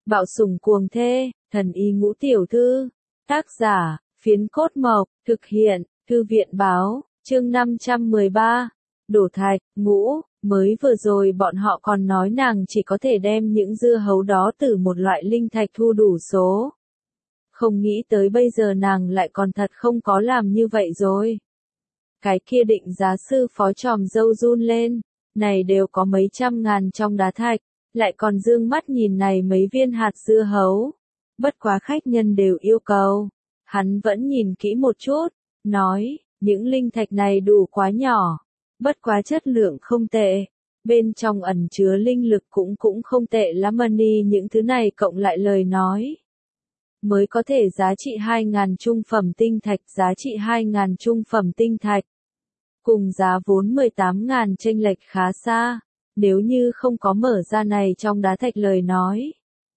Bạo sủng cuồng thê, thần y ngũ tiểu thư. Tác giả, Phiến Cốt Mộc, thực hiện, Thư viện báo, chương 513. Đổ thạch, ngũ, mới vừa rồi bọn họ còn nói nàng chỉ có thể đem những dưa hấu đó từ một loại linh thạch thu đủ số. Không nghĩ tới bây giờ nàng lại còn thật không có làm như vậy rồi. Cái kia định giá sư phó tròm dâu run lên, này đều có mấy trăm ngàn trong đá thạch, lại còn dương mắt nhìn này mấy viên hạt dưa hấu. Bất quá khách nhân đều yêu cầu, hắn vẫn nhìn kỹ một chút, nói, những linh thạch này đủ quá nhỏ, bất quá chất lượng không tệ, bên trong ẩn chứa linh lực cũng không tệ lắm, money những thứ này cộng lại lời nói. Mới có thể giá trị 2.000 trung phẩm tinh thạch, giá trị 2.000 trung phẩm tinh thạch. Cùng giá vốn 18.000 chênh lệch khá xa, nếu như không có mở ra này trong đá thạch lời nói.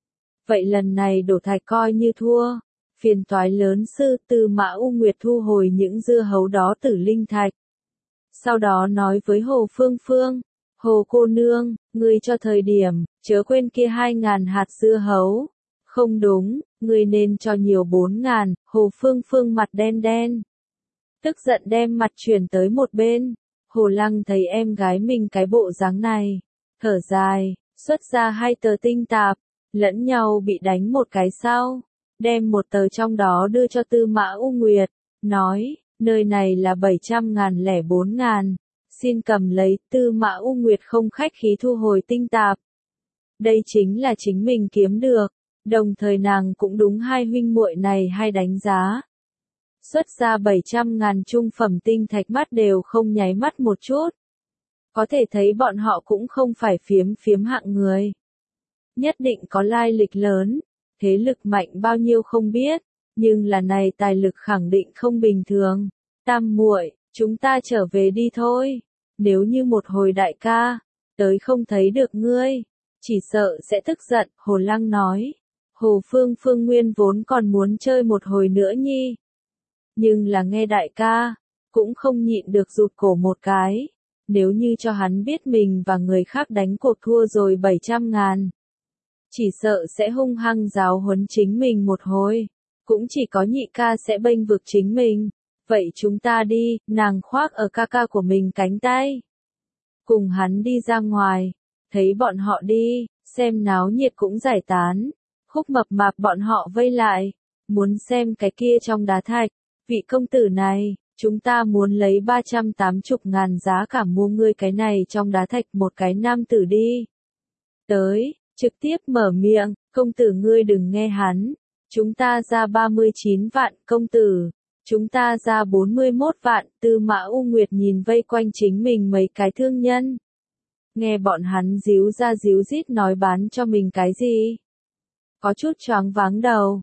Vậy lần này đổ thạch coi như thua, phiền toái lớn sư Tư Mã U Nguyệt thu hồi những dưa hấu đó tử linh thạch. Sau đó nói với Hồ Phương Phương, Hồ cô nương, ngươi cho thời điểm, chớ quên kia 2.000 hạt dưa hấu. Không đúng, ngươi nên cho nhiều 4.000, Hồ Phương Phương mặt đen đen. Tức giận đem mặt chuyển tới một bên, Hồ Lăng thấy em gái mình cái bộ dáng này, thở dài, xuất ra 2 tờ tinh tạp, lẫn nhau bị đánh một cái sau, đem một tờ trong đó đưa cho Tư Mã U Nguyệt, nói, nơi này là 700.000 lẻ 4.000, xin cầm lấy. Tư Mã U Nguyệt không khách khí thu hồi tinh tạp. Đây chính là chính mình kiếm được, đồng thời nàng cũng đúng hai huynh muội này hay đánh giá. Xuất ra 700.000 trung phẩm tinh thạch mắt đều không nháy mắt một chút. Có thể thấy bọn họ cũng không phải phiếm hạng người. Nhất định có lai lịch lớn, thế lực mạnh bao nhiêu không biết, nhưng là này tài lực khẳng định không bình thường. Tam muội, chúng ta trở về đi thôi. Nếu như một hồi đại ca tới không thấy được ngươi, chỉ sợ sẽ tức giận, Hồ Lăng nói. Hồ Phương Phương nguyên vốn còn muốn chơi một hồi nữa nhi. Nhưng là nghe đại ca, cũng không nhịn được rụt cổ một cái. Nếu như cho hắn biết mình và người khác đánh cuộc thua rồi 700.000, chỉ sợ sẽ hung hăng giáo huấn chính mình một hồi. Cũng chỉ có nhị ca sẽ bênh vực chính mình. Vậy chúng ta đi, nàng khoác ở ca ca của mình cánh tay. Cùng hắn đi ra ngoài, thấy bọn họ đi, xem náo nhiệt cũng giải tán. Khúc Mập Mạp bọn họ vây lại, muốn xem cái kia trong đá thạch. Vị công tử này, chúng ta muốn lấy 380.000 giá cả mua ngươi cái này trong đá thạch một cái nam tử đi. Tới, trực tiếp mở miệng, công tử ngươi đừng nghe hắn. Chúng ta ra 39 vạn, công tử. Chúng ta ra 41 vạn, Tư Mã U Nguyệt nhìn vây quanh chính mình mấy cái thương nhân. Nghe bọn hắn díu ra díu dít nói bán cho mình cái gì. Có chút choáng váng đầu,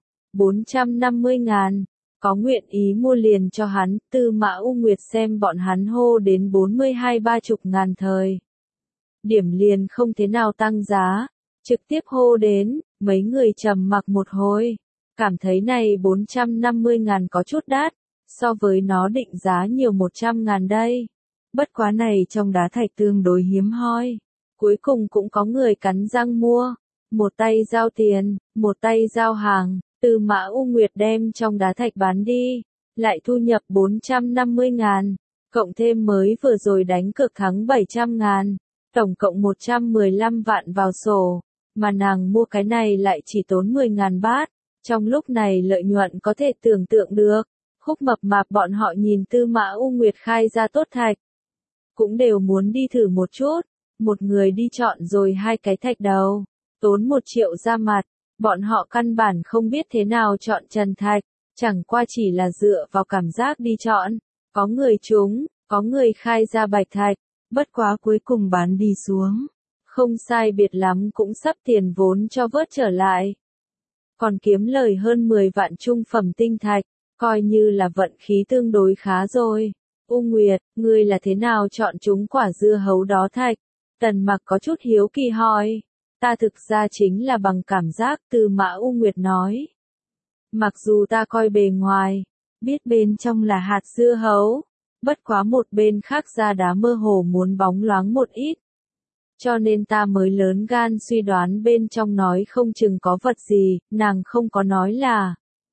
450.000, có nguyện ý mua liền cho hắn. Tư Mã U Nguyệt xem bọn hắn hô đến 42-30.000 thời điểm liền không thế nào tăng giá, trực tiếp hô đến, mấy người trầm mặc một hồi, cảm thấy này 450.000 có chút đắt, so với nó định giá nhiều 100.000 đây. Bất quá này trong đá thạch tương đối hiếm hoi, cuối cùng cũng có người cắn răng mua, một tay giao tiền, một tay giao hàng. Tư Mã U Nguyệt đem trong đá thạch bán đi, lại thu nhập 450.000, cộng thêm mới vừa rồi đánh cược thắng 700.000, tổng cộng 115 vạn vào sổ, mà nàng mua cái này lại chỉ tốn 10.000 bát, trong lúc này lợi nhuận có thể tưởng tượng được. Khúc Mập Mạp bọn họ nhìn Tư Mã U Nguyệt khai ra tốt thạch, cũng đều muốn đi thử một chút, một người đi chọn rồi 2 cái thạch đầu, tốn 1 triệu ra mặt. Bọn họ căn bản không biết thế nào chọn trần thạch, chẳng qua chỉ là dựa vào cảm giác đi chọn. Có người trúng, có người khai ra bạch thạch, bất quá cuối cùng bán đi xuống. Không sai biệt lắm cũng sắp tiền vốn cho vớt trở lại. Còn kiếm lời hơn 10 vạn trung phẩm tinh thạch, coi như là vận khí tương đối khá rồi. U Nguyệt, ngươi là thế nào chọn chúng quả dưa hấu đó thạch? Tần Mặc có chút hiếu kỳ hỏi. Ta thực ra chính là bằng cảm giác, Tư Mã U Nguyệt nói. Mặc dù ta coi bề ngoài, biết bên trong là hạt dưa hấu, bất quá một bên khác ra đá mơ hồ muốn bóng loáng một ít. Cho nên ta mới lớn gan suy đoán bên trong nói không chừng có vật gì, nàng không có nói là.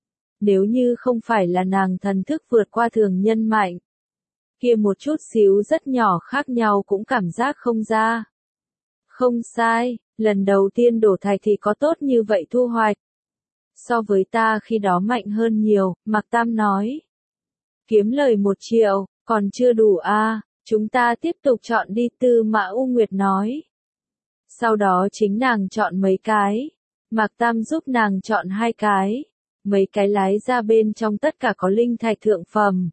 Nếu như không phải là nàng thần thức vượt qua thường nhân mạnh, kia một chút xíu rất nhỏ khác nhau cũng cảm giác không ra. Không sai, lần đầu tiên đổ thạch thì có tốt như vậy thu hoạch. So với ta khi đó mạnh hơn nhiều, Mạc Tam nói. Kiếm lời 1 triệu, còn chưa đủ à, chúng ta tiếp tục chọn đi, Tư Mã U Nguyệt nói. Sau đó chính nàng chọn mấy cái, Mạc Tam giúp nàng chọn 2 cái, mấy cái lái ra bên trong tất cả có linh thạch thượng phẩm.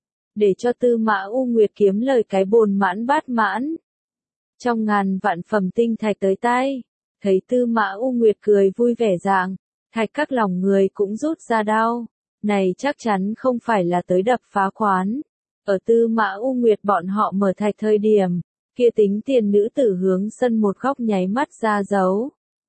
Để cho Tư Mã U Nguyệt kiếm lời cái bồn mãn bát mãn. Trong ngàn vạn phẩm tinh thạch tới tay, thấy Tư Mã U Nguyệt cười vui vẻ dạng, thạch các lòng người cũng rút ra đao. Này chắc chắn không phải là tới đập phá quán. Ở Tư Mã U Nguyệt bọn họ mở thạch thời điểm, kia tính tiền nữ tử hướng sân một góc nháy mắt ra dấu.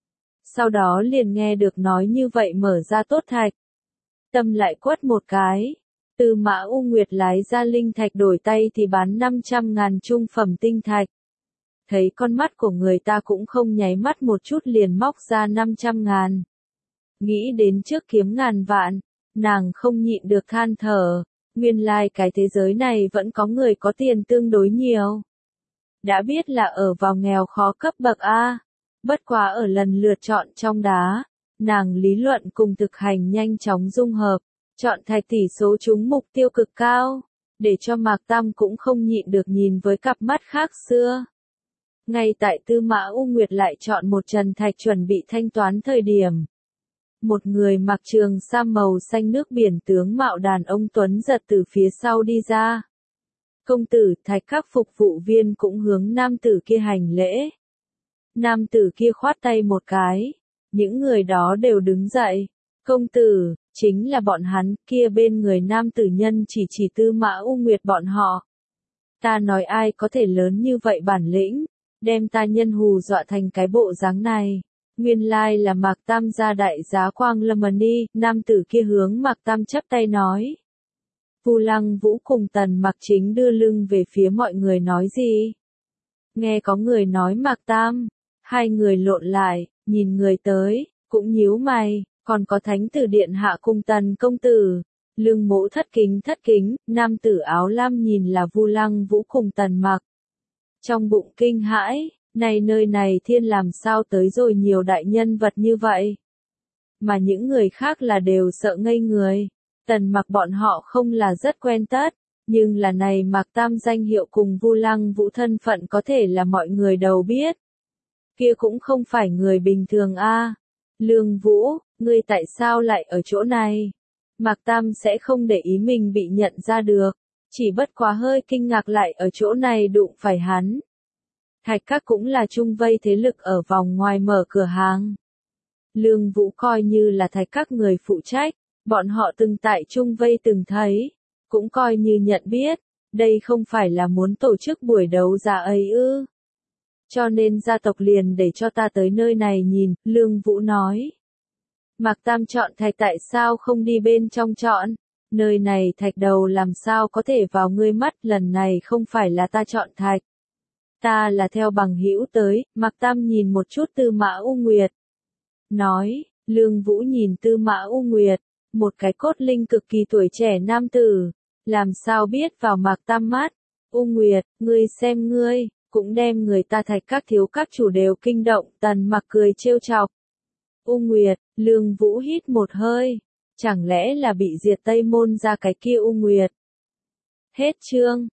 Sau đó liền nghe được nói như vậy mở ra tốt thạch. Tâm lại quất một cái. Tư Mã U Nguyệt lái ra linh thạch đổi tay thì bán 500.000 trung phẩm tinh thạch. Thấy con mắt của người ta cũng không nháy mắt một chút liền móc ra 500.000. Nghĩ đến trước kiếm ngàn vạn, nàng không nhịn được than thở, nguyên lai cái thế giới này vẫn có người có tiền tương đối nhiều. Đã biết là ở vào nghèo khó cấp bậc A, bất quá ở lần lượt chọn trong đá, nàng lý luận cùng thực hành nhanh chóng dung hợp, chọn thạch tỷ số trúng mục tiêu cực cao, để cho Mạc Tam cũng không nhịn được nhìn với cặp mắt khác xưa. Ngay tại Tư Mã U Nguyệt lại chọn một trần thạch chuẩn bị thanh toán thời điểm. Một người mặc trường sam màu xanh nước biển tướng mạo đàn ông tuấn giật từ phía sau đi ra. Công tử, thạch các phục vụ viên cũng hướng nam tử kia hành lễ. Nam tử kia khoát tay một cái. Những người đó đều đứng dậy. Công tử, chính là bọn hắn, kia bên người nam tử nhân chỉ Tư Mã U Nguyệt bọn họ. Ta nói ai có thể lớn như vậy bản lĩnh, đem ta nhân hù dọa thành cái bộ dáng này. Nguyên lai là Mạc Tam gia đại giá Quang Lâm Ni, nam tử kia hướng Mạc Tam chắp tay nói. Vu Lăng Vũ cùng Tần Mặc Chính đưa lưng về phía mọi người nói gì? Nghe có người nói Mạc Tam, hai người lộn lại, nhìn người tới, cũng nhíu mày, còn có Thánh tử điện hạ cùng Tần công tử. Lương Mỗ thất kính, nam tử áo lam nhìn là Vu Lăng Vũ cùng Tần Mặc. Trong bụng kinh hãi. Này nơi này thiên làm sao tới rồi nhiều đại nhân vật như vậy? Mà những người khác là đều sợ ngây người. Tần Mặc bọn họ không là rất quen tất, nhưng là này Mạc Tam danh hiệu cùng Vu Lăng Vũ thân phận có thể là mọi người đều biết. Kia cũng không phải người bình thường a. Lương Vũ, ngươi tại sao lại ở chỗ này? Mạc Tam sẽ không để ý mình bị nhận ra được, chỉ bất quá hơi kinh ngạc lại ở chỗ này đụng phải hắn. Thạch các cũng là chung vây thế lực ở vòng ngoài mở cửa hàng. Lương Vũ coi như là thạch các người phụ trách, bọn họ từng tại chung vây từng thấy, cũng coi như nhận biết, đây không phải là muốn tổ chức buổi đấu giá ấy ư. Cho nên gia tộc liền để cho ta tới nơi này nhìn, Lương Vũ nói. Mạc Tam chọn thạch tại sao không đi bên trong chọn, nơi này thạch đầu làm sao có thể vào ngươi mắt, lần này không phải là ta chọn thạch. Ta là theo bằng hữu tới, Mạc Tam nhìn một chút Tư Mã U Nguyệt. Nói, Lương Vũ nhìn Tư Mã U Nguyệt, một cái cốt linh cực kỳ tuổi trẻ nam tử, làm sao biết vào Mạc Tam mắt. U Nguyệt, ngươi xem ngươi, cũng đem người ta thạch các thiếu các chủ đều kinh động, Tần Mặc cười trêu chọc. U Nguyệt, Lương Vũ hít một hơi, chẳng lẽ là bị diệt Tây Môn ra cái kia U Nguyệt. Hết chương.